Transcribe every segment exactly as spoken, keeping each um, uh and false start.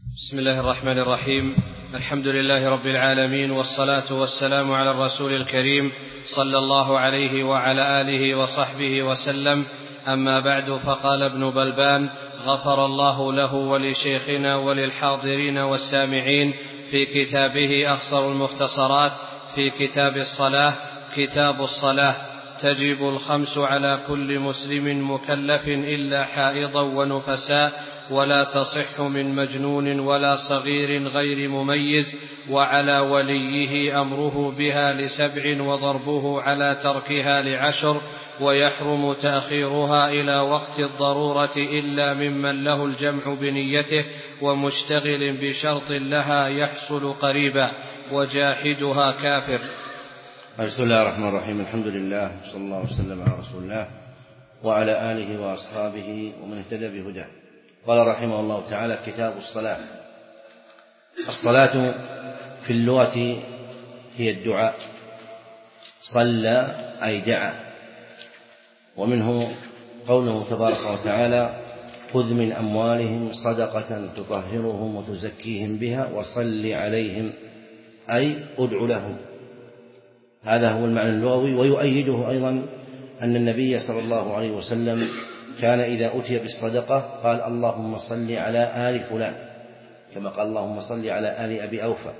بسم الله الرحمن الرحيم. الحمد لله رب العالمين، والصلاة والسلام على الرسول الكريم صلى الله عليه وعلى آله وصحبه وسلم. أما بعد، فقال ابن بلبان غفر الله له ولشيخنا وللحاضرين والسامعين في كتابه أخصر المختصرات في كتاب الصلاة: كتاب الصلاة: تجب الخمس على كل مسلم مكلف إلا حائضا ونفساء، ولا تصح من مجنون ولا صغير غير مميز، وعلى وليه أمره بها لسبع وضربه على تركها لعشر، ويحرم تأخيرها إلى وقت الضرورة إلا ممن له الجمع بنيته ومشتغل بشرط لها يحصل قريبا، وجاحدها كافر. بسم الله الرحمن الرحيم. الحمد لله، صلى الله وسلم على رسول الله وعلى آله وأصحابه ومن اهتدى بهداه. قال رحمه الله تعالى: كتاب الصلاة. الصلاة في اللغة هي الدعاء، صلى أي دعا، ومنه قوله تبارك وتعالى: خذ من أموالهم صدقة تطهرهم وتزكيهم بها وصل عليهم، أي أدع لهم. هذا هو المعنى اللغوي. ويؤيده أيضا أن النبي صلى الله عليه وسلم كان إذا أتي بالصدقة قال: اللهم صل على آل فلان، كما قال: اللهم صل على آل أبي أوفى.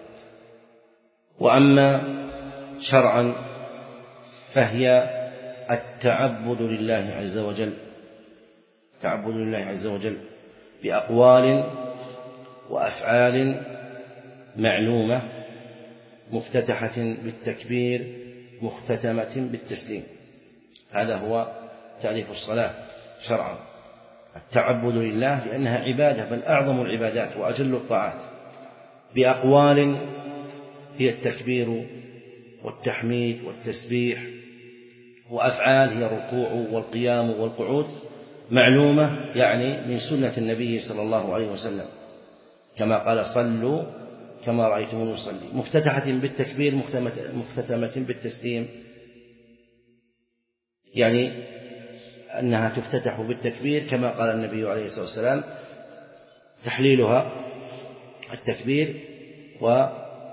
وأما شرعا فهي التعبد لله عز وجل، تعبد لله عز وجل بأقوال وأفعال معلومة، مفتتحة بالتكبير مختتمة بالتسليم. هذا هو تعريف الصلاة شرعا: التعبد لله، لأنها عبادة، بل أعظم العبادات وأجل الطاعات. بأقوال هي التكبير والتحميد والتسبيح، وأفعال هي الركوع والقيام والقعود، معلومة يعني من سنة النبي صلى الله عليه وسلم، كما قال: صلوا كما رأيتموني أصلي. مفتتحة بالتكبير مختتمة بالتسليم، يعني أنها تفتتح بالتكبير كما قال النبي عليه الصلاة والسلام: تحليلها التكبير و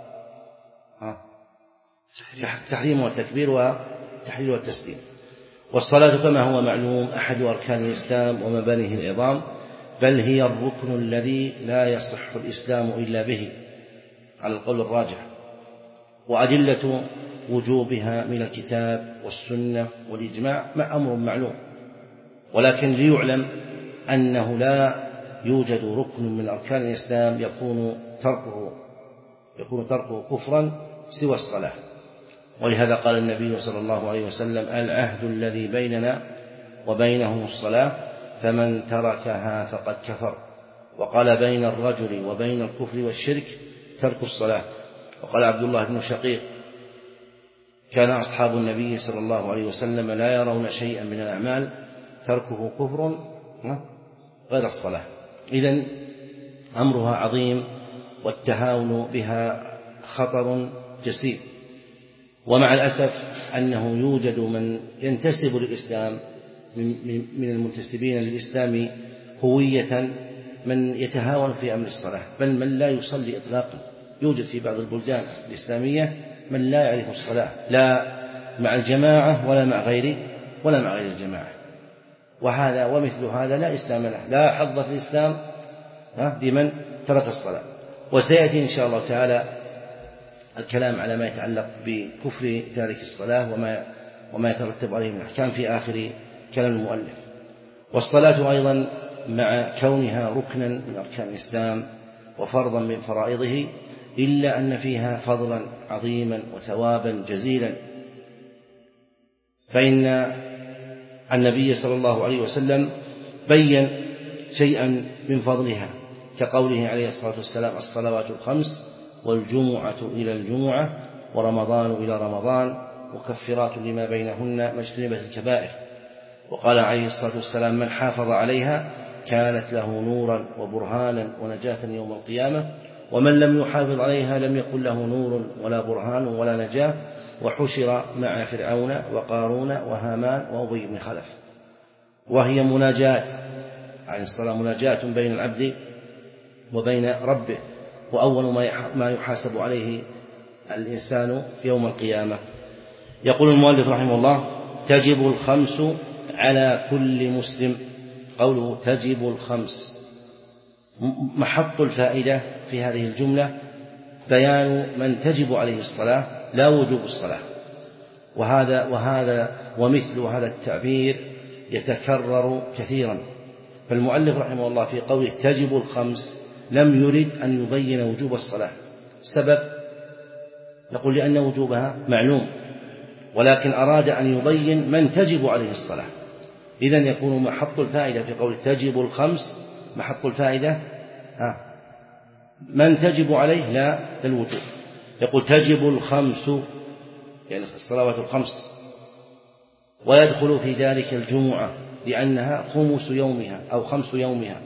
تحريمها التكبير وتحليلها التسليم. والصلاة كما هو معلوم أحد أركان الإسلام ومبانيه العظام، بل هي الركن الذي لا يصح الإسلام إلا به على القول الراجح. وأدلة وجوبها من الكتاب والسنة والإجماع مع أمر معلوم، ولكن ليعلم أنه لا يوجد ركن من أركان الإسلام يكون تركه يكون تركه كفرا سوى الصلاة. ولهذا قال النبي صلى الله عليه وسلم: العهد الذي بيننا وبينهم الصلاة، فمن تركها فقد كفر. وقال: بين الرجل وبين الكفر والشرك ترك الصلاة. وقال عبد الله بن شقيق: كان أصحاب النبي صلى الله عليه وسلم لا يرون شيئا من الأعمال تركه كفر غير الصلاة. إذن أمرها عظيم، والتهاون بها خطر جسيم. ومع الأسف أنه يوجد من ينتسب للإسلام من المنتسبين للإسلام هوية من يتهاون في أمر الصلاة، بل من لا يصلي إطلاقا. يوجد في بعض البلدان الإسلامية من لا يعرف الصلاة، لا مع الجماعة ولا مع غير ولا مع غير الجماعة. وهذا ومثل هذا لا إسلام له، لا حظ في الإسلام لمن ترك الصلاة. وسيأتي إن شاء الله تعالى الكلام على ما يتعلق بكفر تارك الصلاة وما وما يترتب عليه من أحكام في آخر كلام المؤلف. والصلاة أيضا مع كونها ركنا من أركان الإسلام وفرضا من فرائضه، إلا أن فيها فضلا عظيما وثوابا جزيلا. فإن النبي صلى الله عليه وسلم بين شيئا من فضلها، كقوله عليه الصلاة والسلام: الصلوات الخمس والجمعة إلى الجمعة ورمضان إلى رمضان مكفرات لما بينهن ما اجتنبت الكبائر. وقال عليه الصلاة والسلام: من حافظ عليها كانت له نورا وبرهانا ونجاة يوم القيامة، ومن لم يحافظ عليها لم يكن له نور ولا برهان ولا نجاة، وحشر مع فرعون وقارون وهامان وأبي بن خلف. وهي مناجاة، يعني الصلاة مناجاة بين العبد وبين ربه، وأول ما يحاسب عليه الإنسان يوم القيامة. يقول المؤلف رحمه الله: تجب الخمس على كل مسلم. قوله تجب الخمس، محط الفائدة في هذه الجملة بيان من تجب عليه الصلاة لا وجوب الصلاة، وهذا وهذا ومثل هذا التعبير يتكرر كثيرا. فالمؤلف رحمه الله في قوله تجب الخمس لم يرد أن يبين وجوب الصلاة. السبب نقول لأن وجوبها معلوم، ولكن أراد أن يبين من تجب عليه الصلاة. إذن يكون محط الفائدة في قول تجب الخمس، محط الفائدة ها من تجب عليه لا الوجوب. يقول تجب الخمس يعني الصلوات الخمس، ويدخل في ذلك الجمعة لأنها خمس يومها أو خمس يومها.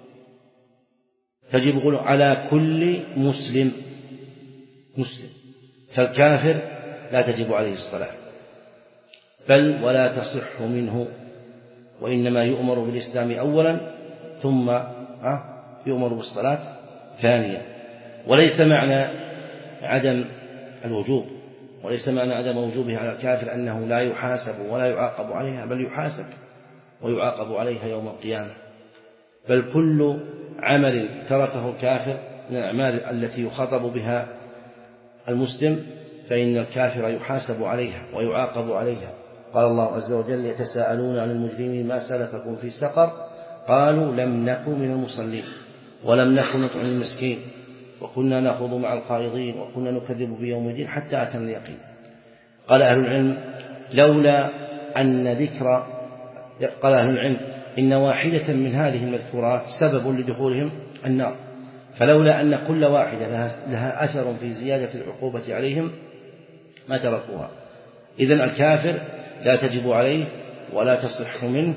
تجب على كل مسلم مسلم، فالكافر لا تجب عليه الصلاة بل ولا تصح منه، وإنما يؤمر بالإسلام أولا ثم يؤمر بالصلاة ثانيا. وليس معنى عدم الوجوب وليس معنى عدم وجوبها على الكافر أنه لا يحاسب ولا يعاقب عليها، بل يحاسب ويعاقب عليها يوم القيامة. بل كل عمل تركه الكافر من الأعمال التي يخاطب بها المسلم فإن الكافر يحاسب عليها ويعاقب عليها. قال الله عز وجل: يتساءلون عن المجرمين ما سلككم في سقر قالوا لم نكن من المصلين ولم نكن نطعم المسكين وكنا نخوض مع الخائضين وكنا نكذب بيوم الدين حتى أتانا اليقين. قال أهل العلم لولا أن ذكر قال أهل العلم إن واحدة من هذه المذكورات سبب لدخولهم النار، فلولا أن كل واحدة لها أثر في زيادة العقوبة عليهم ما تركوها. إذن الكافر لا تجب عليه ولا تصح منه،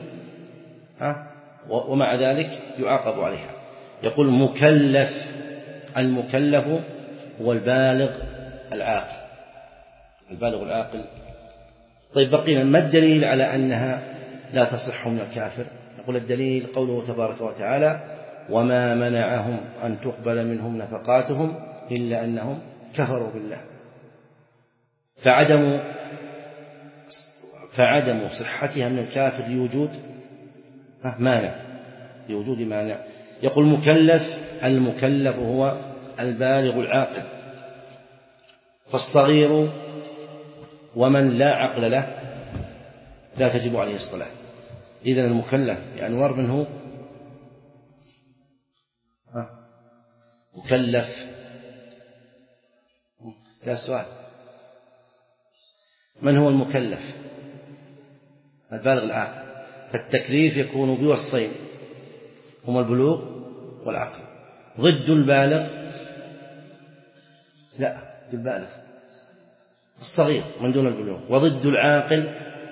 ومع ذلك يعاقب عليها. يقول مكلف، المكلف هو البالغ العاقل، البالغ العاقل. طيب بقينا ما الدليل على أنها لا تصح من الكافر؟ نقول الدليل قوله تبارك وتعالى: وما منعهم أن تقبل منهم نفقاتهم إلا أنهم كفروا بالله. فعدم فعدم صحتها من الكافر لوجود مانع لوجود مانع. يقول مكلف، المكلف هو البالغ العاقل، فالصغير ومن لا عقل له لا تجب عليه الصلاة. إذن المكلف يعني منه مكلف. لا سؤال، من هو المكلف؟ البالغ العاقل. فالتكليف يكون بوصفين هما البلوغ والعقل. ضد البالغ لا البالغ الصغير من دون البلوغ، وضد العاقل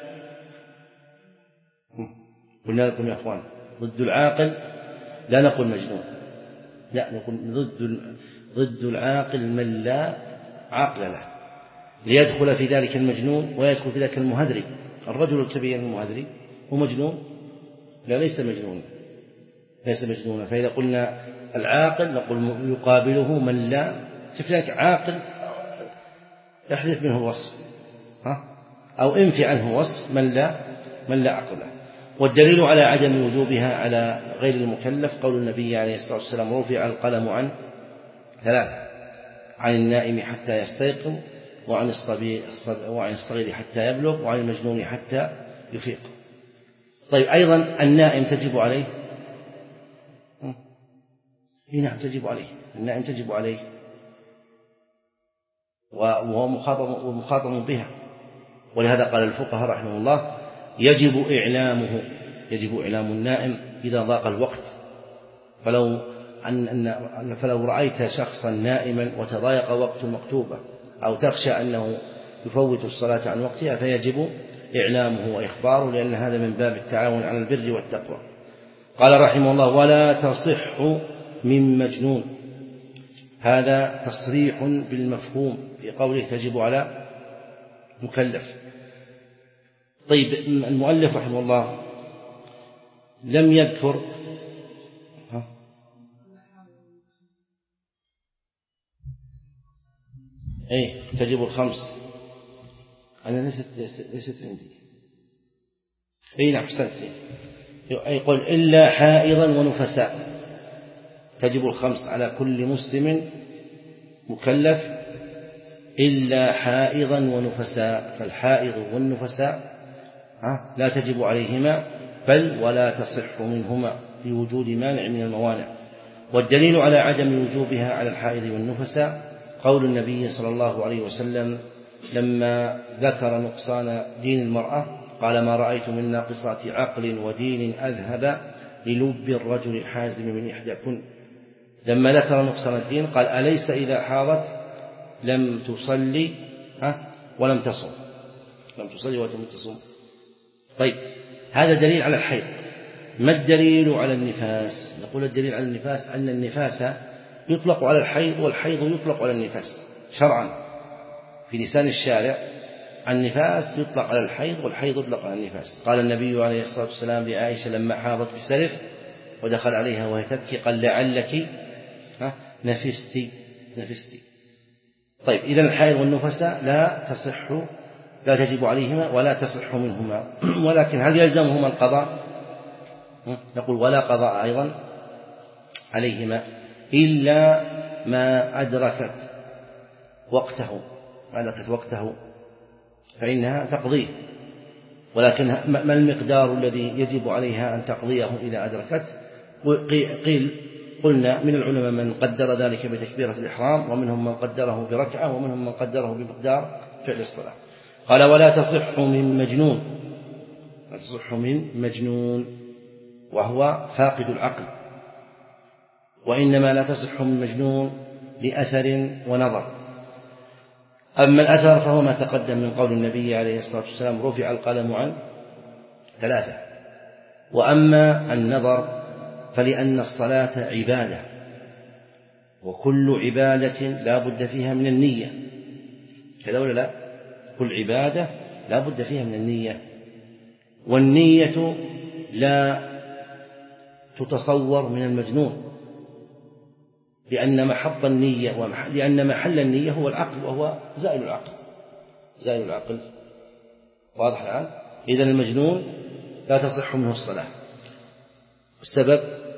قلنا لكم يا أخوان ضد العاقل لا نقول مجنون، لا نقول ضد ضد العاقل من لا عقل له، ليدخل في ذلك المجنون ويدخل في ذلك المهذري. الرجل الكبير المهذري هو مجنون؟ لا ليس مجنون ليس مجنونا. فإذا قلنا العاقل نقول يقابله من لا تفلك عاقل يحذف منه الوصف ها؟ أو انفي عنه وصف من لا من لا عقل له. والدليل على عدم وجوبها على غير المكلف قول النبي عليه الصلاة والسلام: رفع القلم عن ثلاث: عن النائم حتى يستيقظ، وعن الصبي وعن الصغير حتى يبلغ، وعن المجنون حتى يفيق. طيب أيضا النائم تجب عليه؟ نعم تجب عليه، النائم تجب عليه وهو مخاطب ومخاطب بها. ولهذا قال الفقهاء رحمه الله: يجب إعلامه يجب إعلام النائم إذا ضاق الوقت. فلو أن فلو رأيت شخصا نائما وتضايق وقت المكتوبة أو تخشى أنه يفوت الصلاة عن وقتها فيجب إعلامه وإخباره، لأن هذا من باب التعاون على البر والتقوى. قال رحمه الله: ولا تصح من مجنون. هذا تصريح بالمفهوم في قوله تجب على مكلف. طيب المؤلف رحمه الله لم يذكر أي تجب الخمس. أنا ليست ليست عندي. أي نعم أحسنت. يقول إلا حائضا ونفساء، تجب الخمس على كل مسلم مكلف إلا حائضا ونفساء، فالحائض والنفساء لا تجب عليهما بل ولا تصح منهما لوجود مانع من الموانع. والدليل على عدم وجوبها على الحائض والنفساء قول النبي صلى الله عليه وسلم لما ذكر نقصان دين المرأة قال ما رأيت من ناقصات عقل ودين أذهب للب الرجل الحازم من إحداكن. لما ذكر نقصان الدين قال أليس إذا حاضت لم تصلي ولم تصم، لم تصلي ولم تصم. طيب هذا دليل على الحيض. ما الدليل على النفاس؟ نقول الدليل على النفاس أن النفاس يطلق على الحيض والحيض يطلق على النفاس شرعا. في لسان الشارع النفاس يطلق على الحيض والحيض يطلق على النفاس. قال النبي عليه الصلاة والسلام لعائشة لما حاضت بسرف ودخل عليها وهي تبكي قال لعلك نفستي نفستي. طيب إذا الحيض والنفساء لا تصح لا تجب عليهما ولا تصح منهما، ولكن هل يلزمهما القضاء؟ نقول ولا قضاء أيضا عليهما إلا ما أدركت وقته، ما أدركت وقته فإنها تقضيه، ولكن ما المقدار الذي يجب عليها أن تقضيه إذا أدركت؟ قيل قلنا من العلماء من قدر ذلك بتكبيرة الإحرام، ومنهم من قدره بركعة، ومنهم من قدره بمقدار فعل الصلاة. قال ولا تصح من مجنون، لا تصح من مجنون وهو فاقد العقل، وإنما لا تصح من مجنون لأثر ونظر. أما الأثر فهو ما تقدم من قول النبي عليه الصلاة والسلام رفع القلم عن ثلاثة. وأما النظر فلأن الصلاة عبادة، وكل عبادة لا بد فيها من النية، كذا ولا لا؟ كل عبادة لا بد فيها من النية، والنية لا تتصور من المجنون، لأن محط النية ومحل لأن محل النية هو العقل، وهو زائل العقل زائل العقل واضح الآن؟ إذن المجنون لا تصح منه الصلاة. السبب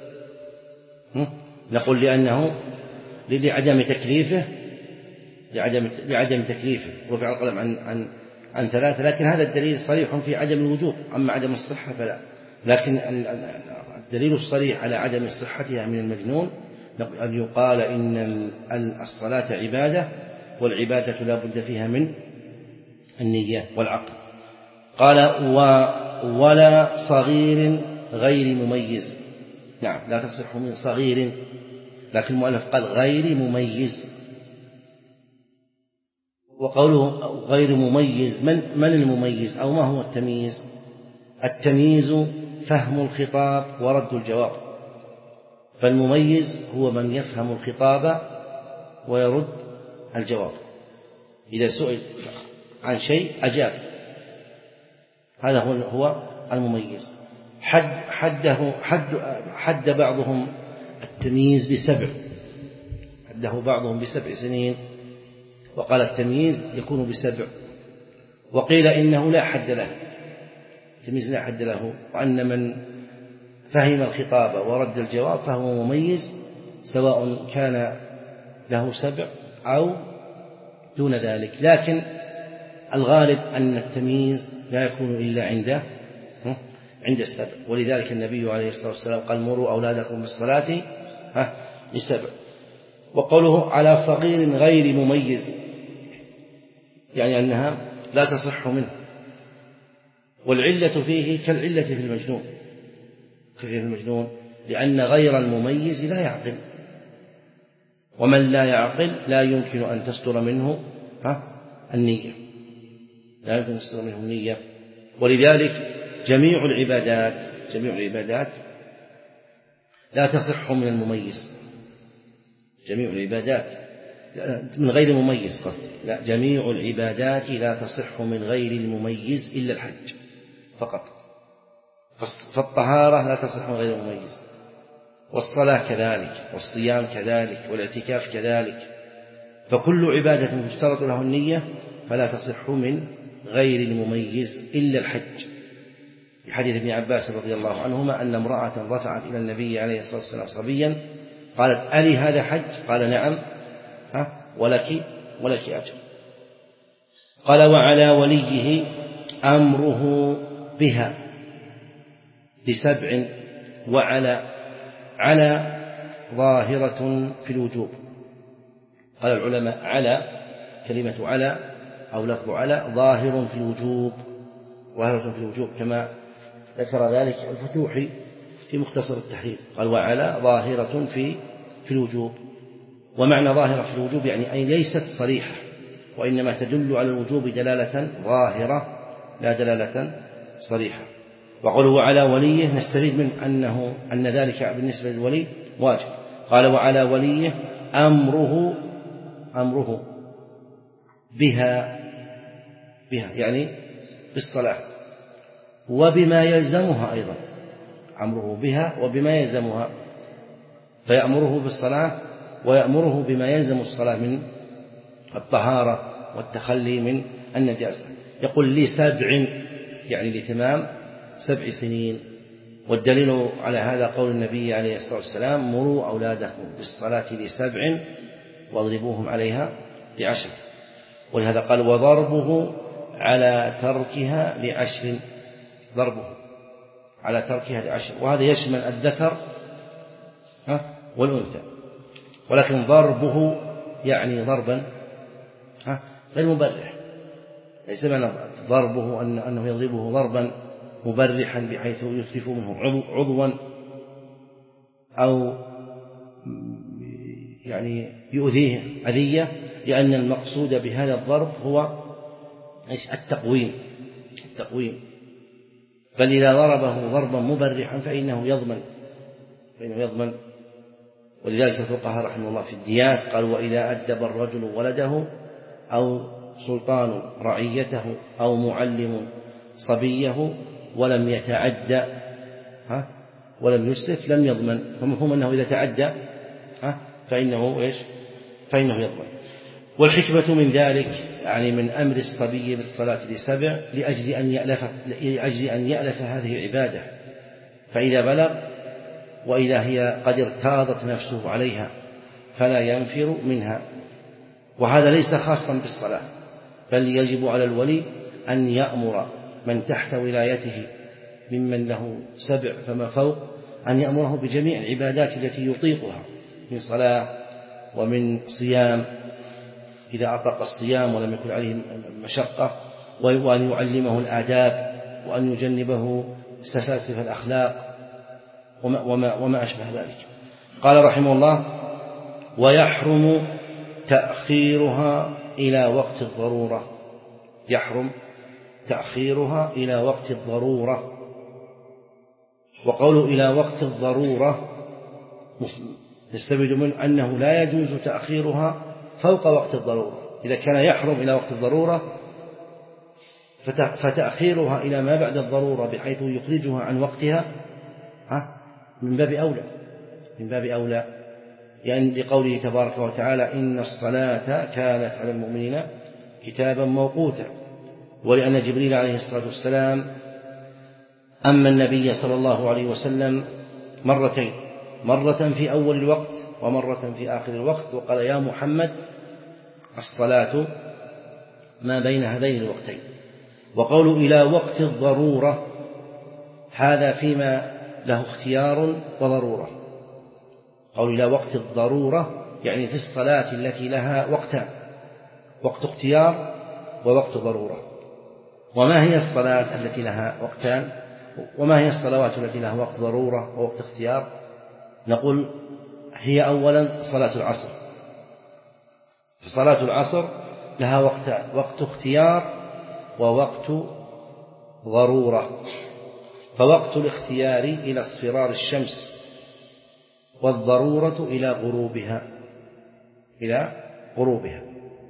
نقول لأنه لعدم تكليفه لعدم لعدم تكليفه رفع القلم عن عن عن ثلاثة، لكن هذا الدليل صريح في عدم الوجوب، أما عدم الصحة فلا. لكن الدليل الصريح على عدم صحتها من المجنون أن يقال إن الصلاة عبادة، والعبادة لا بد فيها من النية والعقل. قال ولا صغير غير مميز، نعم لا تصح من صغير، لكن المؤلف قال غير مميز. وقوله غير مميز من من المميز أو ما هو التمييز؟ التمييز فهم الخطاب ورد الجواب، فالمميز هو من يفهم الخطاب ويرد الجواب. إذا سئل عن شيء أجاب، هذا هو هو المميز. حد حده حد حد بعضهم التمييز بسبع، حده بعضهم بسبع سنين، وقال التمييز يكون بسبع. وقيل إنه لا حد له، التمييز لا حد له، وأن من فهم الخطاب ورد الجواب فهو مميز، سواء كان له سبع أو دون ذلك. لكن الغالب أن التمييز لا يكون إلا عند عند السبع، ولذلك النبي عليه الصلاة والسلام قال مروا أولادكم بالصلاة لسبع. وقوله على صغير غير مميز يعني أنها لا تصح منه، والعلة فيه كالعلة في المجنون في المجنون لأن غير المميز لا يعقل، ومن لا يعقل لا يمكن أن تصدر منه النية، لا يمكن أن تصدر منه النية. ولذلك جميع العبادات جميع العبادات لا تصح من المميز، جميع العبادات من غير مميز قصدي لا جميع العبادات لا تصح من غير المميز إلا الحج فقط. فالطهارة لا تصح من غير المميز، والصلاة كذلك، والصيام كذلك، والاعتكاف كذلك، فكل عبادة تشترط له النية فلا تصح من غير المميز إلا الحج. في حديث ابن عباس رضي الله عنهما أن امرأة رفعت إلى النبي عليه الصلاة والسلام صبيا قالت: ألي هذا حج؟ قال: نعم. ها ولك ولك أجر. قال: وعلى وليه أمره بها بسبع. وعلى على ظاهرة في الوجوب. قال العلماء: على كلمة على أو لفظ على ظاهر في الوجوب، ظاهرة في الوجوب كما ذكر ذلك الفتوحي في مختصر التحرير. قال: وعلى ظاهرة في في الوجوب. ومعنى ظاهرة في الوجوب يعني أي ليست صريحة، وإنما تدل على الوجوب دلالة ظاهرة لا دلالة صريحة. وقوله وعلى وليه نستفيد من أنه أن ذلك بالنسبة للولي واجب. قال: وعلى وليه أمره أمره بها بها يعني بالصلاة وبما يلزمها أيضا، أمره بها وبما يلزمها، فيأمره بالصلاة ويأمره بما يلزم الصلاة من الطهارة والتخلي من النجاسة. يقول لسبع يعني لتمام سبع سنين. والدليل على هذا قول النبي عليه الصلاة والسلام: مروا أولادكم بالصلاة لسبع واضربوهم عليها لعشر. ولهذا قال: وضربه على تركها لعشر، ضربه على تركها لعشر، وهذا يشمل الذكر والأنثى. ولكن ضربه يعني ضربا غير مبرح، ليس معنى ضربه أنه يضربه ضربا مبرحا بحيث يتلف منه عضوا أو يعني يؤذيه أذية، لأن المقصود بهذا الضرب هو التقويم التقويم بل إذا ضربه ضربا مبرحا فإنه يضمن فإنه يضمن ولذلك الفقهاء رحمه الله في الديات قالوا: وإذا أدب الرجل ولده أو سلطان رعيته أو معلم صبيه ولم يتعدى ها ولم يسرف لم يضمن. فمفهوم أنه إذا تعدى ها فإنه إيش فإنه يضمن. والحكمة من ذلك يعني من أمر الصبي بالصلاة لسبع لأجل أن يألف لأجل أن يألف هذه العبادة، فإذا بلغ وإذا هي قد ارتاضت نفسه عليها فلا ينفر منها. وهذا ليس خاصا بالصلاة، بل يجب على الولي أن يأمر من تحت ولايته ممن له سبع فما فوق أن يأمره بجميع العبادات التي يطيقها من صلاة ومن صيام إذا أطلق الصيام ولم يكن عليه مشقة، وأن يعلمه الآداب وأن يجنبه سفاسف الأخلاق وما, وما, وما أشبه ذلك. قال رحمه الله: ويحرم تأخيرها إلى وقت الضرورة. يحرم تأخيرها إلى وقت الضرورة. وقوله إلى وقت الضرورة نستفيد منه أنه لا يجوز تأخيرها فوق وقت الضرورة. إذا كان يحرم إلى وقت الضرورة فتأخيرها إلى ما بعد الضرورة بحيث يخرجها عن وقتها من باب أولى من باب أولى يعني لقوله تبارك وتعالى: إن الصلاة كانت على المؤمنين كتابا موقوتا. ولأن جبريل عليه الصلاة والسلام أما النبي صلى الله عليه وسلم مرتين، مرة في أول الوقت ومرة في آخر الوقت، وقال: يا محمد الصلاة ما بين هذين الوقتين. وقول إلى وقت الضرورة هذا فيما له اختيار وضرورة. قول إلى وقت الضرورة يعني في الصلاة التي لها وقتان: وقت اختيار ووقت ضرورة. وما هي الصلاة التي لها وقتان؟ وما هي الصلوات التي لها وقت ضرورة ووقت اختيار؟ نقول: هي أولا صلاة العصر. فصلاة العصر لها وقتان: وقت اختيار ووقت ضرورة. فوقت الاختيار إلى اصفرار الشمس، والضرورة إلى غروبها إلى غروبها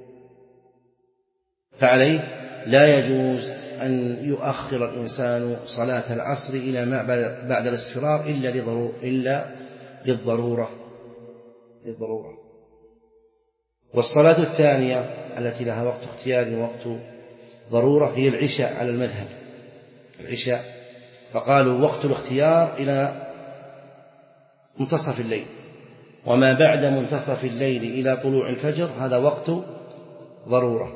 فعليه لا يجوز أن يؤخر الإنسان صلاة العصر إلى ما بعد الاصفرار إلا إلا للضرورة للضرورة والصلاة الثانية التي لها وقت اختيار ووقت ضرورة هي العشاء على المذهب، العشاء، فقالوا وقت الاختيار إلى منتصف الليل، وما بعد منتصف الليل إلى طلوع الفجر هذا وقت ضرورة.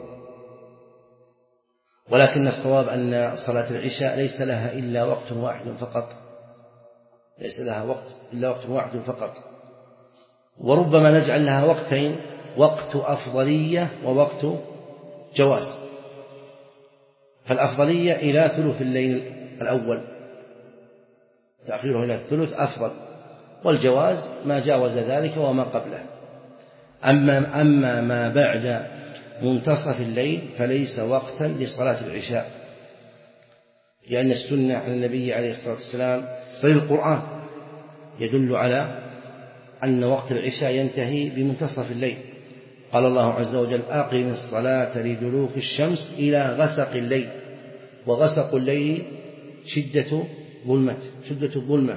ولكن الصواب أن صلاة العشاء ليس لها إلا وقت واحد فقط، ليس لها وقت إلا وقت واحد فقط، وربما نجعل لها وقتين، وقت أفضلية ووقت جواز. فالأفضلية إلى ثلث الليل الأول، تأخيره إلى الثلث أفضل، والجواز ما جاوز ذلك وما قبله. أما, أما ما بعد منتصف الليل فليس وقتا لصلاة العشاء، لأن السنة عن النبي عليه الصلاة والسلام بل القرآن يدل على أن وقت العشاء ينتهي بمنتصف الليل. قال الله عز وجل: أقم الصلاة لدلوك الشمس إلى غسق الليل، وغسق الليل شدة ظلمة شدة الظلمة.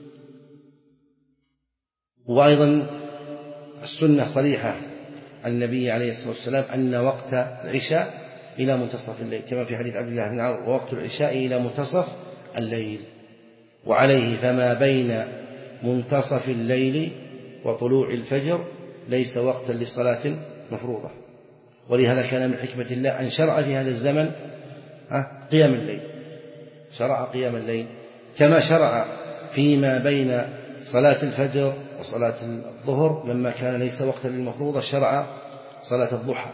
وأيضا السنة صريحة عن النبي عليه الصلاة والسلام أن وقت العشاء إلى منتصف الليل، كما في حديث عبد الله بن عمرو: ووقت العشاء إلى منتصف الليل. وعليه فما بين منتصف الليل وطلوع الفجر ليس وقتا لصلاة مفروضة. ولهذا كان من حكمة الله أن شرع في هذا الزمن قيام الليل، شرع قيام الليل، كما شرع فيما بين صلاة الفجر وصلاة الظهر لما كان ليس وقتا للمفروضة شرع صلاة الضحى.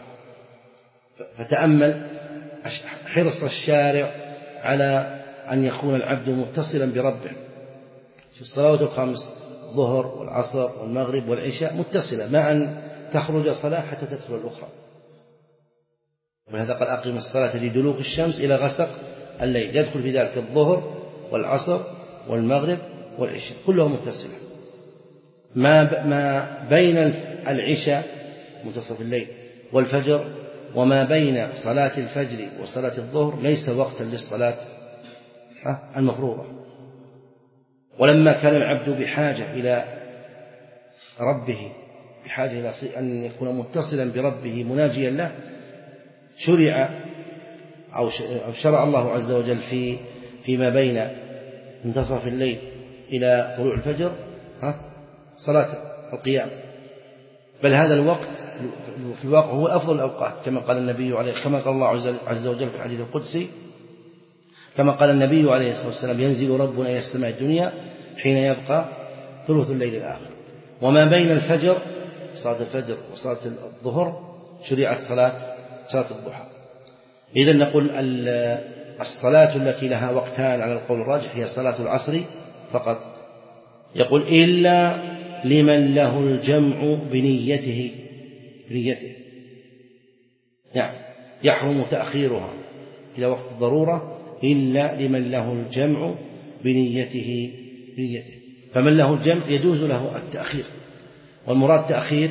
فتأمل حرص الشارع على أن يكون العبد متصلا بربه في الصلوات الخمس، الظهر والعصر والمغرب والعشاء متصلة، ما أن تخرج صلاة حتى تدخل الأخرى. ولهذا قال: أقم الصلاة لدلوك الشمس إلى غسق الليل، يدخل في ذلك الظهر والعصر والمغرب والعشاء كلها متصلة. ما ما بين العشاء منتصف الليل والفجر وما بين صلاة الفجر وصلاة الظهر ليس وقتا للصلاة المفروضة. ولما كان العبد بحاجة إلى ربه، بحاجة إلى أن يكون متصلا بربه مناجيا له، شرع أو شرع الله عز وجل في فيما بين منتصف الليل إلى طلوع الفجر صلاة القيام. بل هذا الوقت في الواقع هو أفضل الأوقات، كما قال النبي عليه كما قال الله عز وجل في الحديث القدسي، كما قال النبي عليه الصلاة والسلام: ينزل ربنا إلى السماء الدنيا حين يبقى ثلث الليل الآخر. وما بين الفجر صلاة الفجر وصلاة الظهر شريعة صلاة صلاة الضحى. إذن نقول الصلاة التي لها وقتان على القول الراجح هي صلاة العصر فقط. يقول: إلا لمن له الجمع بنيته بنيته يعني يحرم تأخيرها إلى وقت الضرورة إلا لمن له الجمع بنيته بنيته فمن له الجمع يجوز له التأخير، والمراد تأخير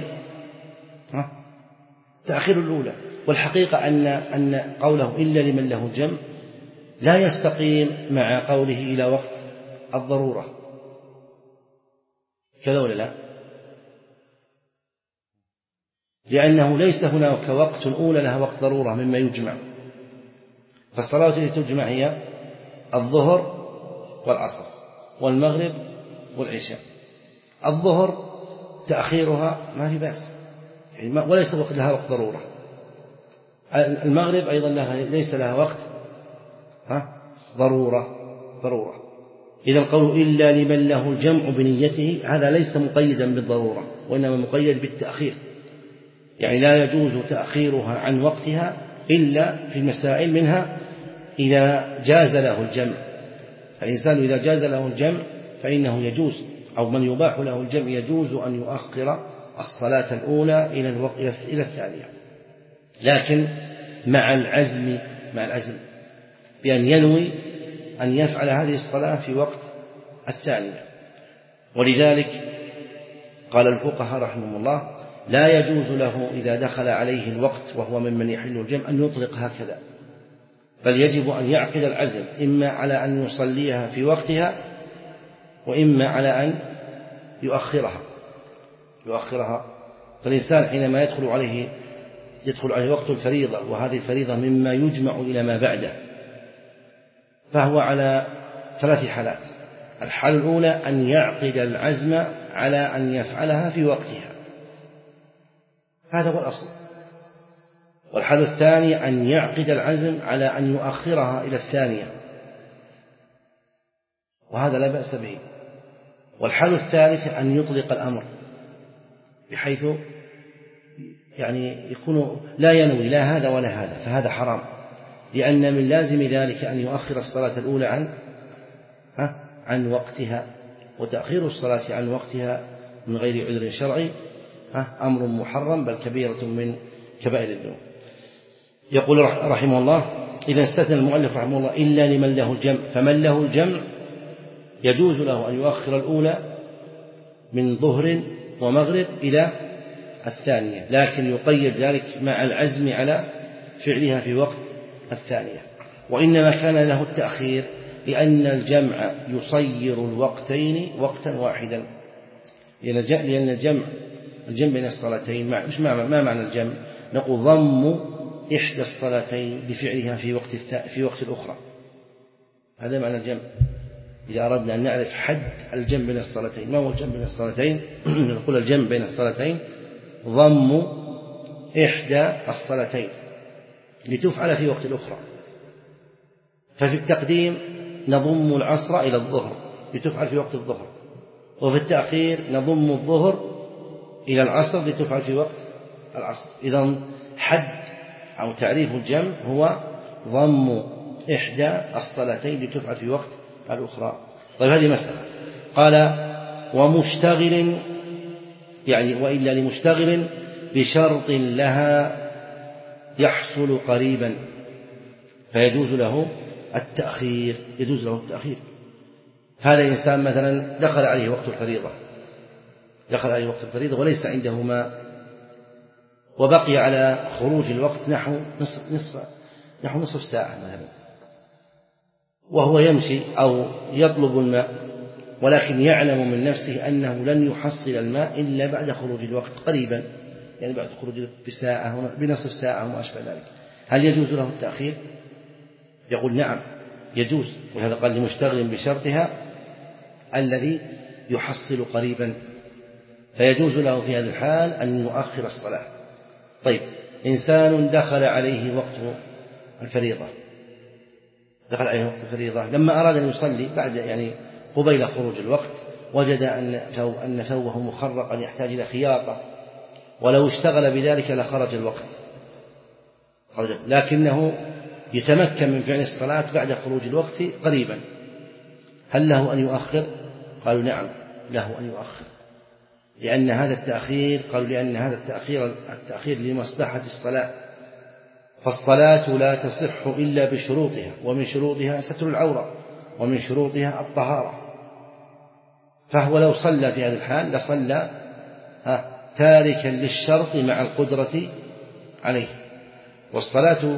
تأخير الأولى. والحقيقة أن أن قوله إلا لمن له الجمع لا يستقيم مع قوله إلى وقت الضرورة، كذا ولا لا؟ لأنه ليس هناك وقت أولى لها وقت ضرورة مما يجمع. فالصلاة التي تجمع هي الظهر والعصر والمغرب والعشاء. الظهر تأخيرها ما في بأس وليس لها وقت ضرورة. المغرب أيضا لها ليس لها وقت ها ضرورة ضرورة. إذا القول إلا لمن له الجمع بنيته هذا ليس مقيدا بالضرورة، وإنما مقيد بالتأخير، يعني لا يجوز تأخيرها عن وقتها إلا في المسائل، منها إذا جاز له الجمع. الإنسان إذا جاز له الجمع فإنه يجوز، أو من يباح له الجمع يجوز أن يؤخر الصلاة الأولى إلى الوقت إلى الثانية، لكن مع العزم مع العزم بأن ينوي أن يفعل هذه الصلاة في وقت الثانية. ولذلك قال الفقهاء رحمهم الله: لا يجوز له إذا دخل عليه الوقت وهو ممن يحل الجمع أن يطلق هكذا، بل يجب أن يعقد العزم إما على أن يصليها في وقتها وإما على أن يؤخرها يؤخرها فالإنسان حينما يدخل عليه يدخل عليه وقت الفريضة، وهذه الفريضة مما يجمع إلى ما بعده، فهو على ثلاث حالات. الحالة الأولى أن يعقد العزم على أن يفعلها في وقتها، هذا هو الأصل. والحالة الثانية أن يعقد العزم على أن يؤخرها إلى الثانية، وهذا لا بأس به. والحالة الثالثة أن يطلق الأمر بحيث يعني يكون لا ينوي لا هذا ولا هذا، فهذا حرام، لأن من لازم ذلك أن يؤخر الصلاة الأولى عن عن وقتها، وتأخير الصلاة عن وقتها من غير عذر شرعي أمر محرم، بل كبيرة من كبائر الذنوب. يقول رحمه الله: إذا استثنى المؤلف رحمه الله إلا لمن له الجمع، فمن له الجمع يجوز له أن يؤخر الأولى من ظهر ومغرب إلى الثانية، لكن يقيد ذلك مع العزم على فعلها في وقت الثانية. وإنما كان له التأخير لأن الجمع يصير الوقتين وقتا واحدا، لأن الجمع الجمع بين الصلاتين مش ما معنى الجمع؟ نقول ضم إحدى الصلاتين لفعلها في وقت في وقت الأخرى، هذا معنى الجمع. إذا أردنا أن نعرف حد الجمع بين الصلاتين، ما هو الجمع بين الصلاتين؟ نقول الجمع بين الصلاتين ضم إحدى الصلاتين لتفعل في وقت الأخرى. ففي التقديم نضم العصر إلى الظهر لتفعل في وقت الظهر، وفي التأخير نضم الظهر إلى العصر لتفعل في وقت العصر. إذن حد أو تعريف الجمع هو ضم إحدى الصلاتين لتفعل في وقت الأخرى. طيب هذه مسألة. قال: ومشتغل، يعني وإلا لمشتغل بشرط لها يحصل قريبا، فيجوز له التأخير، يجوز له التأخير. هذا إنسان مثلا دخل عليه وقت الفريضة دخل عليه وقت الفريضة وليس عنده ماء، وبقي على خروج الوقت نحو نصف نصف نحو نصف ساعة مثلا، وهو يمشي أو يطلب الماء، ولكن يعلم من نفسه أنه لن يحصل الماء إلا بعد خروج الوقت قريبا، يعني بعد خروج بساعة بنصف ساعة وما أشبه ذلك. هل يجوز له التأخير؟ يقول نعم يجوز، وهذا قال لمشتغل بشرطها الذي يحصل قريبا، فيجوز له في هذا الحال أن يؤخر الصلاة. طيب، إنسان دخل عليه وقت الفريضة دخل عليه وقت الفريضة لما أراد أن يصلي بعد يعني قبيل خروج الوقت، وجد أن أن ثوبه مخرقا يحتاج إلى خياطة، ولو اشتغل بذلك لخرج الوقت، لكنه يتمكن من فعل الصلاة بعد خروج الوقت قريبا، هل له أن يؤخر؟ قالوا نعم له أن يؤخر، لأن هذا التأخير قالوا لأن هذا التأخير التأخير لمصلحة الصلاة، فالصلاة لا تصح إلا بشروطها، ومن شروطها ستر العورة، ومن شروطها الطهارة. فهو لو صلى في هذا الحال لصلى تاركا للشرط مع القدرة عليه، والصلاة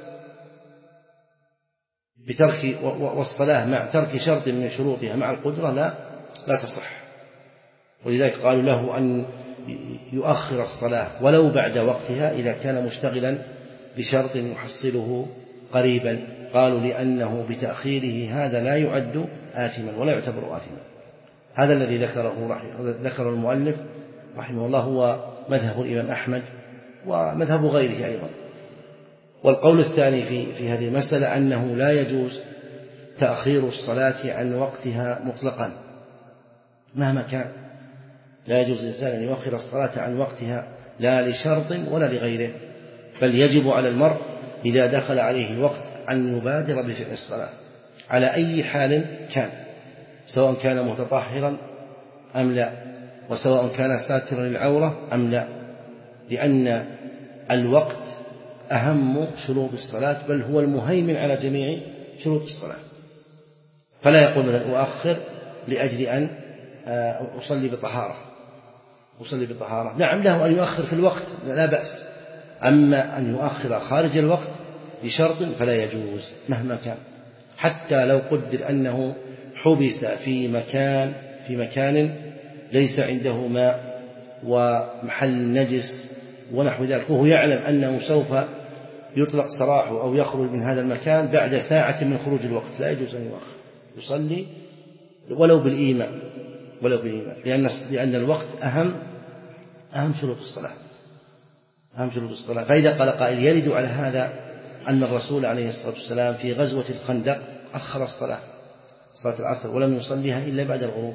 بترك والصلاة مع ترك شرط من شروطها مع القدرة لا لا تصح. ولذلك قالوا له أن يؤخر الصلاة ولو بعد وقتها إذا كان مشتغلا بشرط يحصله قريبا، قالوا لأنه بتأخيره هذا لا يعد آثما ولا يعتبر آثما. هذا الذي ذكره ذكر المؤلف رحمه الله هو مذهب الإمام أحمد ومذهب غيره أيضا. والقول الثاني في في هذه المسألة أنه لا يجوز تأخير الصلاة عن وقتها مطلقا مهما كان، لا يجوز الإنسان أن يؤخر الصلاة عن وقتها لا لشرط ولا لغيره، بل يجب على المرء إذا دخل عليه الوقت أن يبادر بفعل الصلاة على أي حال كان، سواء كان متطهرا أم لا، وسواء كان ساترا للعورة أم لا، لأن الوقت أهم شروط الصلاة، بل هو المهيمن على جميع شروط الصلاة. فلا يقول أؤخر لأجل أن أصلي بطهارة أصلي بطهارة نعم له أن يؤخر في الوقت لا بأس، أما أن يؤخر خارج الوقت بشرط فلا يجوز مهما كان، حتى لو قدر أنه حبس في مكان في مكان ليس عنده ماء ومحل نجس ونحو ذلك، وهو يعلم أنه سوف يطلق سراحه أو يخرج من هذا المكان بعد ساعة من خروج الوقت، لا يجوز أن يؤخر، يصلي ولو بالإيمان ولو بالإيمان لأن لأن الوقت أهم أهم شروط الصلاة أهم شروط الصلاة. فإذا قال قائل يرد على هذا أن الرسول عليه الصلاة والسلام في غزوة الخندق أخر الصلاة صلاة العصر ولم يصليها إلا بعد الغروب،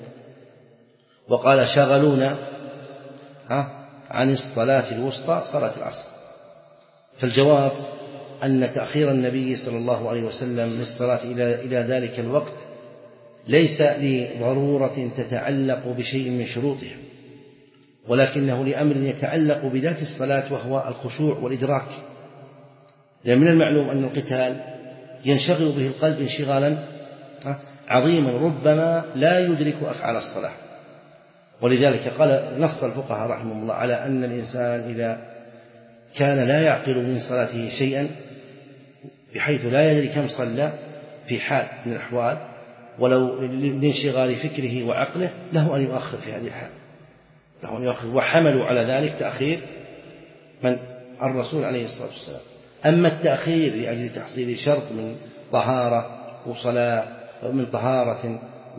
وقال شغلونا عن الصلاة الوسطى صلاة العصر. فالجواب أن تأخير النبي صلى الله عليه وسلم للصلاة إلى ذلك الوقت ليس لضرورة تتعلق بشيء من شروطها، ولكنه لأمر يتعلق بذات الصلاة وهو الخشوع والإدراك. لأن من المعلوم أن القتال ينشغل به القلب انشغالا عظيما ربما لا يدرك أفعال الصلاة، ولذلك قال نص الفقهاء رحمهم الله على أن الإنسان إذا كان لا يعقل من صلاته شيئا بحيث لا يدري كم صلى في حال من الأحوال ولو لانشغال فكره وعقله له أن يؤخر في هذه الحال، له أن يؤخر. وحملوا على ذلك تأخير من الرسول عليه الصلاة والسلام. أما التأخير لأجل تحصيل شرط من طهارة وصلاة من طهارة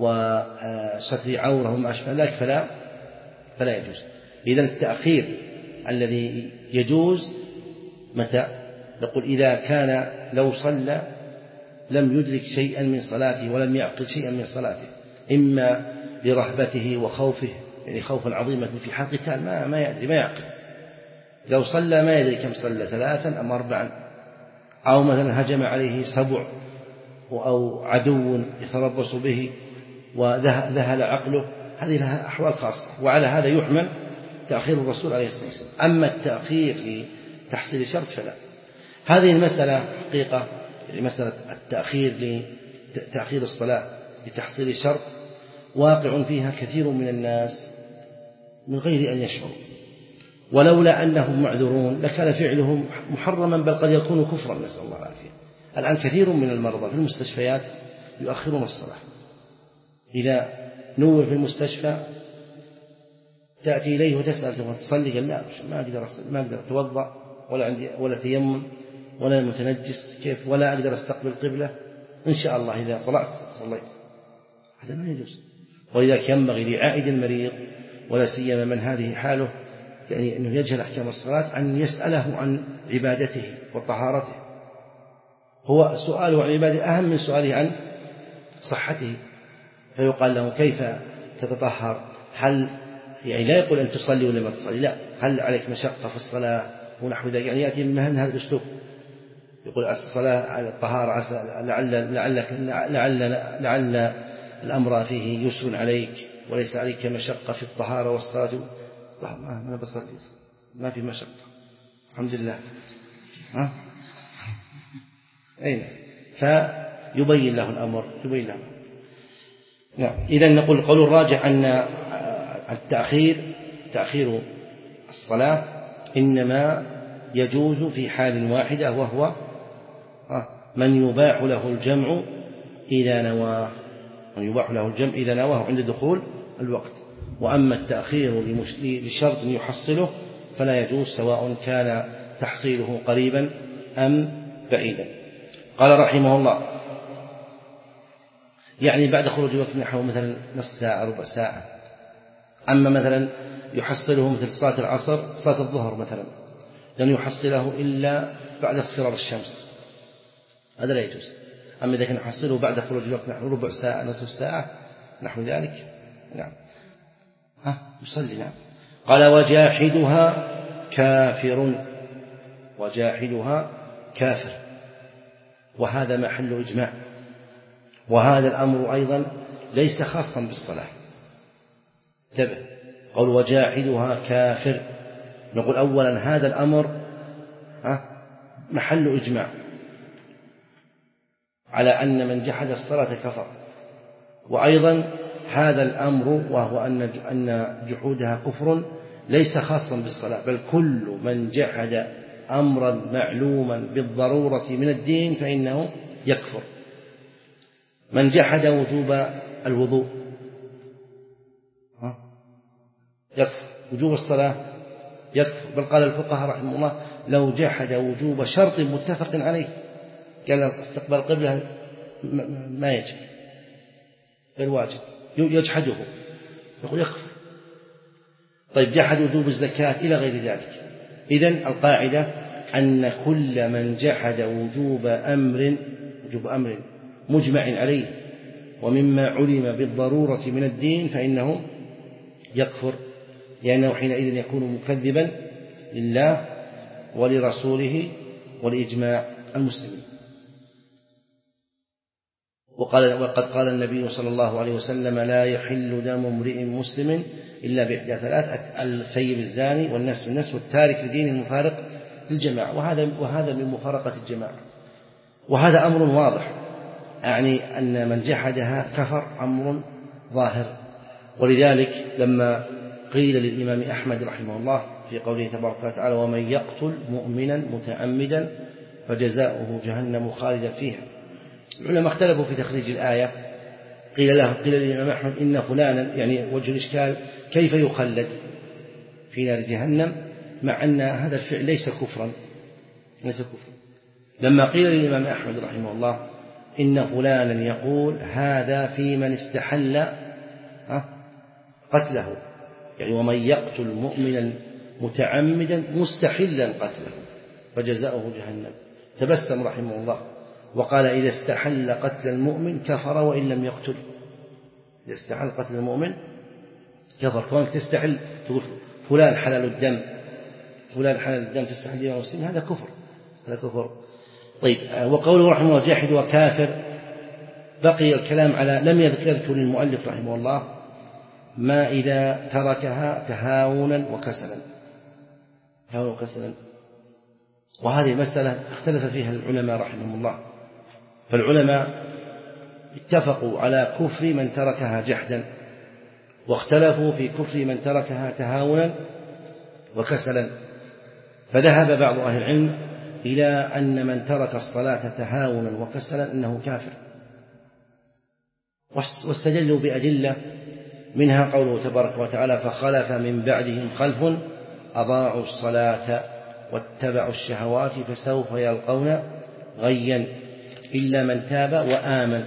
وستر عورة وما أشبه ذلك فلا فلا يجوز. إذن التأخير الذي يجوز متى؟ نقول إذا كان لو صلى لم يدرك شيئا من صلاته ولم يعقل شيئا من صلاته، إما لرهبته وخوفه، يعني خوفا عظيما في حال قتال ما ما يدري ما يعقل، لو صلى ما يدري كم صلى ثلاثا أم أربعا، أو مثلا هجم عليه سبع أو عدو يتربص به وذهل عقله، هذه لها أحوال خاصة، وعلى هذا يحمل تأخير الرسول عليه الصلاة والسلام. أما التأخير لتحصيل شرط فلا. هذه المسألة حقيقة يعني مسألة التأخير لتأخير الصلاة لتحصيل شرط واقع فيها كثير من الناس من غير أن يشعروا، ولولا أنهم معذورون لكان فعلهم محرما بل قد يكون كفرا، نسأل الله العافية. الآن كثير من المرضى في المستشفيات يؤخرون الصلاة، إذا نوم في المستشفى تأتي إليه وتسأل تبغى تصلي؟ قال لا ما أقدر أصلي، ما أقدر أتوضأ ولا عندي ولا تيمم ولا متنجس، كيف ولا أقدر أستقبل قبلة، إن شاء الله إذا طلعت صليت. هذا ما يجوز. ولذلك ينبغي لعائد المريض ولا سيما من هذه حاله يعني أنه يجهل أحكام الصلاة أن يسأله عن عبادته وطهارته. هو سؤاله عن عبادته أهم من سؤاله عن صحته، فيقال له كيف تتطهر؟ هل يعني لا يقول أن تصلي ولا ما تصلي، لا، هل عليك مشقة في الصلاة ونحو ذلك، يعني يأتي من هذا الأسلوب، يقول الصلاة على الطهارة لعل لعلك لعل لعل الأمر فيه يسر عليك وليس عليك مشقة في الطهارة والصلاة. طهر ما أنا بصلي ما في مشقة الحمد لله، ها أين فيبين له الأمر يبين له. نعم. إذا نقول القول الراجح أن التأخير تأخير الصلاة إنما يجوز في حال واحدة، وهو من يباح له الجمع إذا نواه، من يباح له الجمع إذا نواه عند دخول الوقت. وأما التأخير لشرط يحصله فلا يجوز سواء كان تحصيله قريبا أم بعيدا. قال رحمه الله يعني بعد خروج الوقت نحو مثلا نصف ساعة ربع ساعة. أما مثلا يحصله مثل صلاة العصر صلاة الظهر مثلا لن يحصله إلا بعد اصفرار الشمس، هذا لا يجوز. أما إذا كان يحصله بعد خروج الوقت نحو ربع ساعة نصف ساعة نحو ذلك نعم ها يصلي. نعم. قال وجاحدها كافر، وجاحدها كافر، وهذا محل إجماع. وهذا الأمر أيضا ليس خاصا بالصلاة، انتبه، قول وجاحدها كافر، نقول أولا هذا الأمر محل إجماع على أن من جحد الصلاة كفر. وأيضا هذا الأمر وهو أن جحودها كفر ليس خاصا بالصلاة، بل كل من جحد أمرا معلوما بالضرورة من الدين فإنه يكفر. من جحد وجوب الوضوء يكفر، وجوب الصلاة يكفر. بل قال الفقهاء رحمه الله لو جحد وجوب شرط متفق عليه، قال استقبال القبلة ما يجب غير واجب يجحده، يقول يكفر. طيب جحد وجوب الزكاة إلى غير ذلك. إذن القاعدة أن كل من جحد وجوب أمر وجوب أمر مجمع عليه ومما علم بالضرورة من الدين فإنه يكفر، لأنه حينئذ يكون مكذبا لله ولرسوله ولإجماع المسلمين. وقال وقد قال النبي صلى الله عليه وسلم لا يحل دم امرئ مسلم إلا بإحدى ثلاث: الثيب الزاني والنفس بالنفس والتارك لدين المفارق للجماعة. وهذا وهذا من مفارقة الجماعة، وهذا أمر واضح، يعني أن من جحدها كفر، أمر ظاهر. ولذلك لما قيل للإمام أحمد رحمه الله في قوله تبارك وتعالى ومن يقتل مؤمنا متعمدا فجزاؤه جهنم خالدا فيها، العلماء اختلفوا في تخريج الآية. قيل له قيل للإمام أحمد إن فلانا، يعني وجه الإشكال كيف يخلد في نار جهنم مع أن هذا الفعل ليس كفرا ليس كفرا لما قيل للإمام أحمد رحمه الله إن فلانا يقول هذا في من استحل قتله، يعني ومن يقتل مؤمنا متعمدا مستحلا قتله فجزاؤه جهنم، تبسم رحمه الله وقال إذا استحل قتل المؤمن كفر وإن لم يقتل. إذا استحل قتل المؤمن كفر. كونك تستحل تقول فلان حلال الدم فلان حلال الدم تستحل دم المسلم، هذا كفر هذا كفر. طيب وقوله رحمه الله جاحد وكافر، بقي الكلام على لم يذكر المؤلف رحمه الله ما إذا تركها تهاونا وكسلا تهاونا وكسلا وهذه مسألة اختلف فيها العلماء رحمهم الله. فالعلماء اتفقوا على كفر من تركها جحدا، واختلفوا في كفر من تركها تهاونا وكسلا. فذهب بعض أهل العلم إلى أن من ترك الصلاة تهاونا وكسلا أنه كافر، واستدلوا بأدلة منها قوله تبارك وتعالى فخلف من بعدهم خلف أضاعوا الصلاة واتبعوا الشهوات فسوف يلقون غيا إلا من تاب وآمن.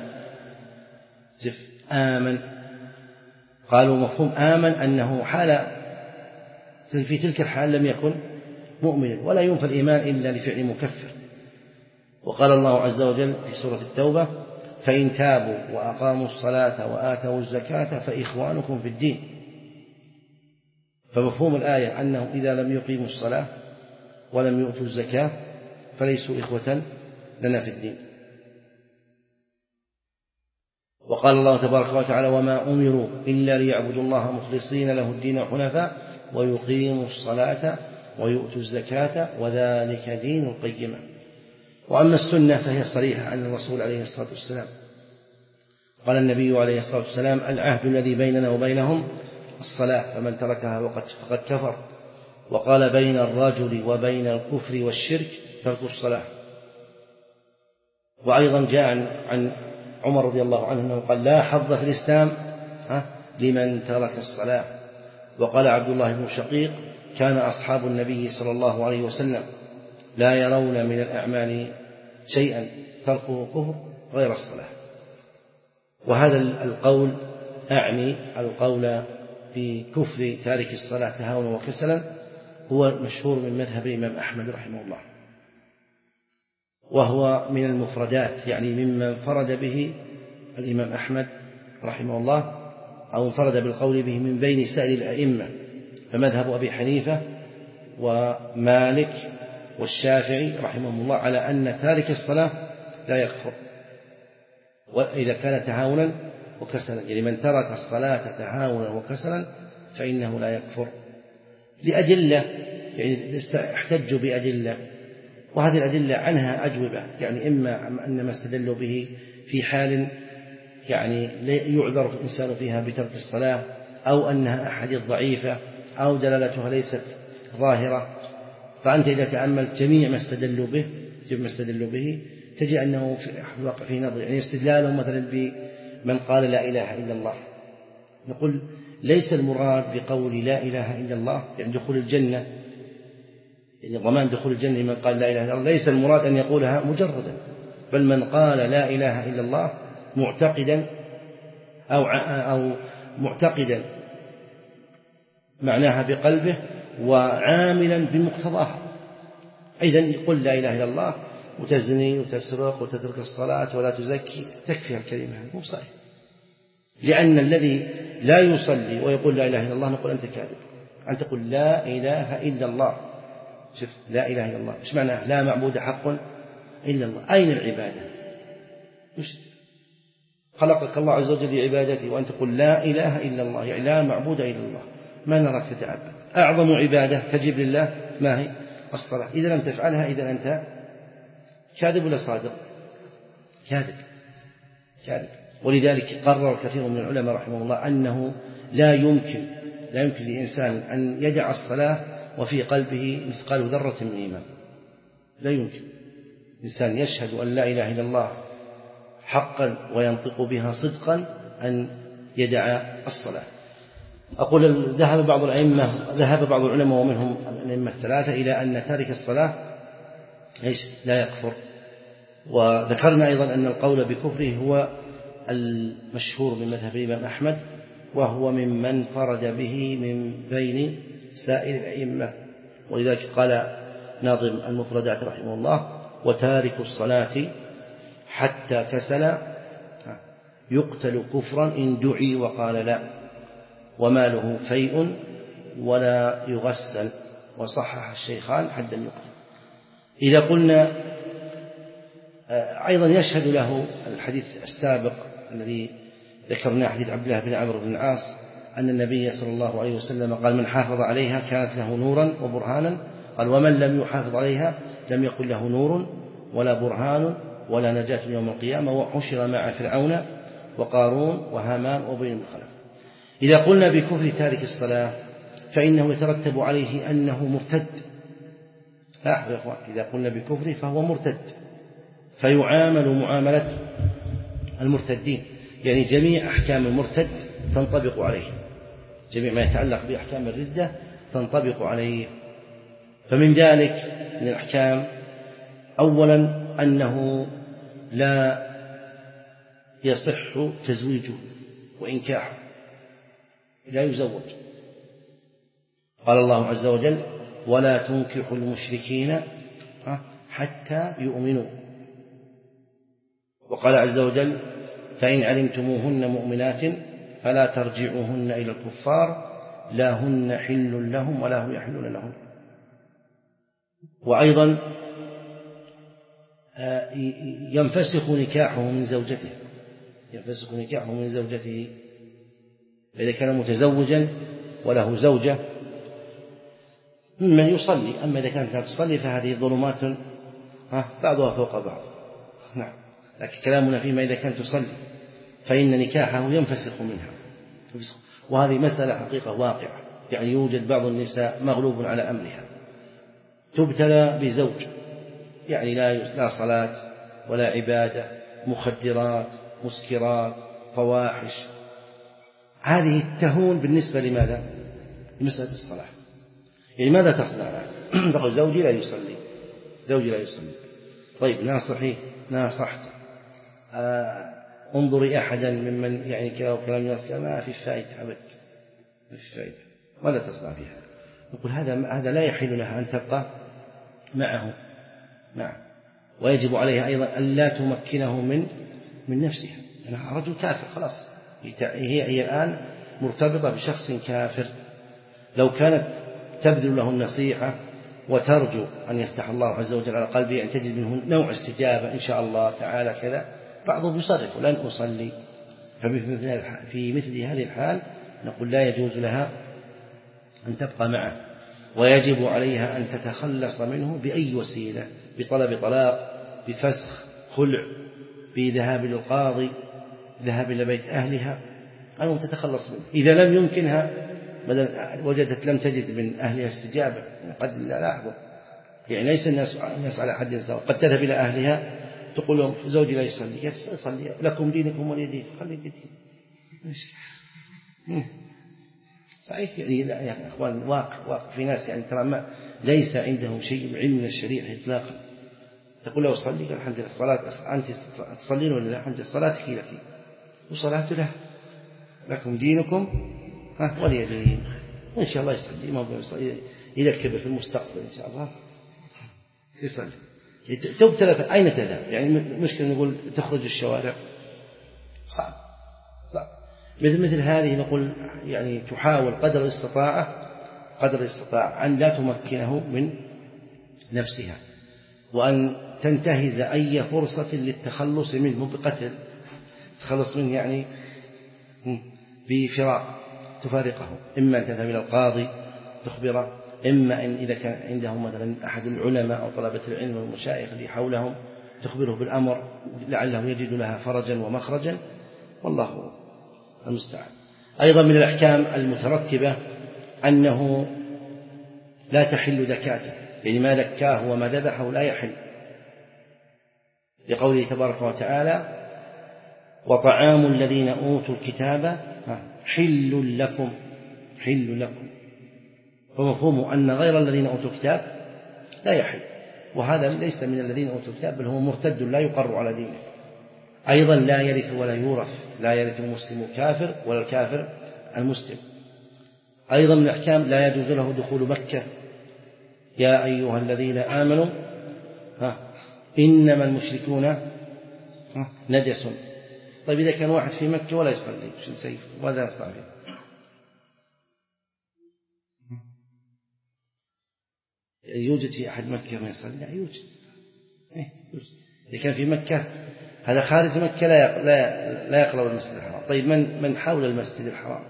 آمن قالوا مفهوم آمن أنه حال في تلك الحال لم يكن مؤمنا، ولا ينفى الإيمان إلا لفعل مكفر. وقال الله عز وجل في سورة التوبة فإن تابوا وأقاموا الصلاة وآتوا الزكاة فإخوانكم في الدين. فمفهوم الآية أنه إذا لم يقيموا الصلاة ولم يؤتوا الزكاة فليسوا إخوة لنا في الدين. وقال الله تبارك وتعالى وما أمروا إلا ليعبدوا الله مخلصين له الدين حنفاء ويقيموا الصلاة ويؤتوا الزكاة وذلك دين القيمة. وأما السنة فهي صريحة عن الرسول عليه الصلاة والسلام. قال النبي عليه الصلاة والسلام العهد الذي بيننا وبينهم الصلاة فمن تركها فقد كفر. وقال بين الرجل وبين الكفر والشرك ترك الصلاة. وأيضا جاء عن عمر رضي الله عنه أنه قال لا حظ في الإسلام لمن ترك الصلاة. وقال عبد الله بن شقيق كان أصحاب النبي صلى الله عليه وسلم لا يرون من الأعمال شيئا تركه كفر غير الصلاة. وهذا القول أعني القول بكفر تارك الصلاة تهاونا وكسلا هو مشهور من مذهب الإمام أحمد رحمه الله، وهو من المفردات، يعني مما انفرد به الإمام أحمد رحمه الله أو انفرد بالقول به من بين سائر الأئمة. فمذهب أبي حنيفة ومالك والشافعي رحمهم الله على أن تارك الصلاة لا يكفر وإذا كان تهاونا وكسلا، يعني من ترك الصلاة تهاونا وكسلا فإنه لا يكفر لأدلة، يعني احتجوا بأدلة، وهذه الأدلة عنها أجوبة، يعني إما أن ما استدلوا به في حال يعني يعذر الإنسان فيها بترك الصلاة، أو أنها أحاديث ضعيفة أو دلالتها ليست ظاهرة. فأنت إذا تأملت جميع ما استدلوا به جميع ما استدلوا به تجد أنه في واقع في نظر، يعني استدلالهم مثلا بمن قال لا إله إلا الله، نقول ليس المراد بقول لا إله إلا الله يعني دخول الجنة، يعني ضمان دخول الجنة لمن قال لا إله إلا الله، ليس المراد أن يقولها مجردا، بل من قال لا إله إلا الله معتقدا أو أو معتقدا معناها بقلبه وعاملا بمقتضاها. أيضا يقول لا إله إلا الله وتزني وتسرق وتترك الصلاة ولا تزكي، تكفي الكلمة مو صحيح، لأن الذي لا يصلي ويقول لا إله إلا الله نقول أنت كاذب. أن تقول لا إله إلا الله، شوف لا إله إلا الله إيش معناه؟ لا معبود حق إلا الله. أين العبادة؟ مش خلقك الله عز وجل لعبادته وأن تقول لا إله إلا الله يعني لا معبود إلا الله، ما نراك تتعبد. أعظم عبادة تجب لله ما هي؟ الصلاة. إذا لم تفعلها إذا أنت كاذب ولا صادق؟ كاذب كاذب. ولذلك قرر كثير من العلماء رحمه الله أنه لا يمكن لا يمكن لإنسان أن يدع الصلاة وفي قلبه مثقال ذرة من إيمان، لا يمكن. إنسان يشهد أن لا إله إلا الله حقا وينطق بها صدقا أن يدع الصلاة. أقول ذهب بعض الأئمة ذهب بعض العلماء ومنهم الأئمة الثلاثة إلى أن تارك الصلاة إيش لا يكفر. وذكرنا أيضا أن القول بكفره هو المشهور من مذهب الإمام أحمد، وهو ممن فرد به من بين سائر الأئمة. ولذلك قال ناظم المفردات رحمه الله: وتارك الصلاة حتى كسل يقتل كفرا إن دعي وقال لا، وماله فيء ولا يغسل، وصحح الشيخان حدا يقتل. إذا قلنا أيضا يشهد له الحديث السابق الذي ذكرناه، حديث عبد الله بن عمرو بن العاص أن النبي صلى الله عليه وسلم قال: من حافظ عليها كانت له نورا وبرهانا، قال: ومن لم يحافظ عليها لم يكن له نور ولا برهان ولا نجاة يوم القيامة، وحشر مع فرعون وقارون وهامان وأبي بن خلف. إذا قلنا بكفر تارك الصلاة فإنه يترتب عليه أنه مرتد. لاحظوا يا أخوان، إذا قلنا بكفر فهو مرتد، فيعامل معاملة المرتدين، يعني جميع أحكام المرتد تنطبق عليه، جميع ما يتعلق بأحكام الردة تنطبق عليه. فمن ذلك من الأحكام أولا أنه لا يصح تزويجه وإنكاحه، لا يزوج. قال الله عز وجل: ولا تنكحوا المشركين حتى يؤمنوا. وقال عز وجل: فإن علمتموهن مؤمنات فلا ترجعوهن إلى الكفار لا هن حل لهم ولا هم يحلون لهم. وأيضا ينفسخ نكاحه من زوجته، ينفسخ نكاحه من زوجته إذا كان متزوجا وله زوجة ممن يصلي. أما إذا كانت لا تصلي فهذه ظلمات بعضها فوق بعض. نعم، لكن كلامنا فيما إذا كانت تصلي فإن نكاحه ينفسخ منها. وهذه مسألة حقيقة واقعة، يعني يوجد بعض النساء مغلوب على أمرها، تبتلى بزوج يعني لا لا صلاة ولا عبادة، مخدرات، مسكرات، فواحش، هذه تهون بالنسبة لماذا؟ لمسألة الصلاة. يعني ماذا تصنع؟ تقول زوجي لا يصلي، زوجي لا يصلي. طيب ناصحي، ناصحت، آه انظري أحدا ممن يعني كلام الناس ما في فائدة أبد، ما في فائدة، ماذا تصنع فيها؟ نقول هذا هذا لا يحل لها أن تبقى معه. نعم. ويجب عليها أيضا أن لا تمكنه من من نفسها. أنا رجل كافر خلاص، هي هي الآن مرتبطة بشخص كافر. لو كانت تبذل له النصيحة وترجو أن يفتح الله عز وجل على قلبه، أن تجد منه نوع استجابة إن شاء الله تعالى كذا، بعضهم يصرف لن أصلي. ففي مثل هذه الحال نقول لا يجوز لها أن تبقى معه، ويجب عليها أن تتخلص منه بأي وسيلة، بطلب طلاق، بفسخ، خلع، بذهاب للقاضي، ذهاب إلى بيت أهلها، أو تتخلص منه. إذا لم يمكنها وجدت لم تجد من أهلها استجابة، قد لا لاحظوا يعني ليس الناس الناس على حد سواء، قد تذهب إلى أهلها تقول لهم زوجي لا يصلي، يصلي لكم دينكم ولي دين، خلي دين. صحيح يعني لا يا أخوان واقع واقع في ناس يعني ترى ما ليس عندهم شيء علم من الشريعة إطلاقا. تقول له صلي قال الحمد لله الصلاة أنت تصلين ولا لا؟ الحمد لله صلاتك لك وصلاته له لكم دينكم ها ولي دين. وإن شاء الله يصلي ما يصلي إذا كبر في المستقبل إن شاء الله يصلي. تبتلى أين تذهب؟ يعني مشكلة نقول تخرج الشوارع صعب صعب. مثل مثل هذه نقول يعني تحاول قدر الاستطاعة قدر الاستطاعة أن لا تمكنه من نفسها وأن تنتهز أي فرصة للتخلص منه بقتل تخلص منه يعني بفراق تفارقه. إما أن تذهب إلى القاضي تخبره، إما أن إذا كان عندهم مثلا أحد العلماء أو طلبة العلم والمشايخ اللي حولهم تخبره بالأمر لعله يجد لها فرجا ومخرجا والله المستعان. أيضا من الأحكام المترتبة أنه لا تحل زكاته، يعني ما ذكاه وما ذبحه لا يحل، لقوله تبارك وتعالى وطعام الذين أوتوا الكتاب حل لكم حل لكم، فمفهوم أن غير الذين أوتوا الكتاب لا يحل، وهذا ليس من الذين أوتوا الكتاب بل هو مرتد لا يقر على دينه. أيضا لا يرث ولا يورث، لا يرث المسلم الكافر ولا الكافر المسلم. أيضا من الأحكام لا يجوز له دخول مكة، يا أيها الذين آمنوا ها إنما المشركون نجس. طيب إذا كان واحد في مكة ولا يصلي شو سيف ماذا يصنع فيه؟ يوجد في أحد مكة ما يصلي؟ لا يوجد. إذا كان في مكة هذا خارج مكة لا لا لا يقرب المسجد الحرام. طيب من من حول المسجد الحرام؟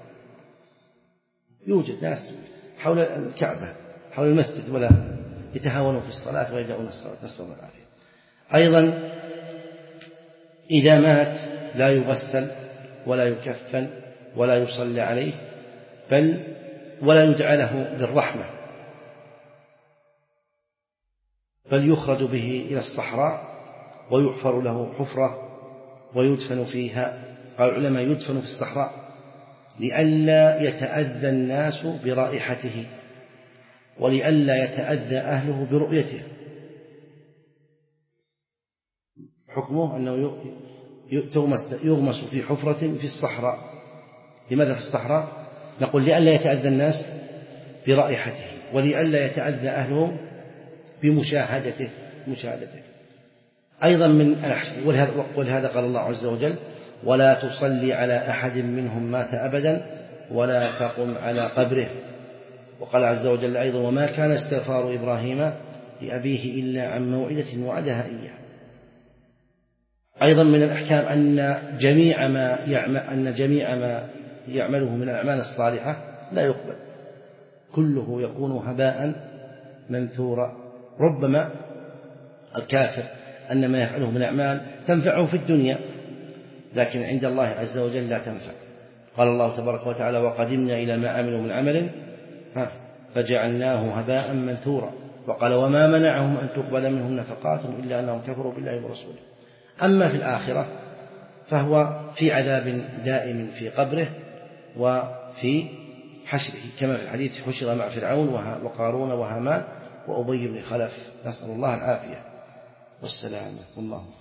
يوجد ناس حول الكعبة حول المسجد ولا يتهاونون في الصلاة ويدعون الصلاة، نسأل الله العافية. أيضا إذا مات لا يغسل ولا يكفن ولا يصلى عليه بل ولا يدعى له بالرحمة، بل يخرج به إلى الصحراء ويحفر له حفرة ويدفن فيها. قال العلماء يدفن في الصحراء لئلا يتأذى الناس برائحته ولئلا يتأذى أهله برؤيته. حكمه أنه يغمس في حفرة في الصحراء. لماذا في الصحراء؟ نقول لئلا يتأذى الناس برائحته ولئلا يتأذى أهله بمشاهدته مشاهدته. أيضا من الأحكام ولهذا قال الله عز وجل ولا تصلي على أحد منهم مات أبدا ولا تقم على قبره. وقال عز وجل أيضا وما كان استغفار إبراهيم لأبيه إلا عن موعدة وعدها إياه. أيضا من الأحكام أن جميع ما يعمل أن جميع ما يعمله من الأعمال الصالحة لا يقبل، كله يكون هباء منثورا. ربما الكافر أن ما يفعله من الأعمال تنفعه في الدنيا لكن عند الله عز وجل لا تنفع. قال الله تبارك وتعالى وقدمنا إلى ما عملوا من عمل فجعلناه هباء منثورا. وقال وما منعهم أن تقبل منهم نفقاتهم إلا أنهم كفروا بالله ورسوله. أما في الآخرة فهو في عذاب دائم في قبره وفي حشره كما في الحديث حشر مع فرعون وقارون وهامان وأبي بن خلف، نسأل الله العافية والسلامة والله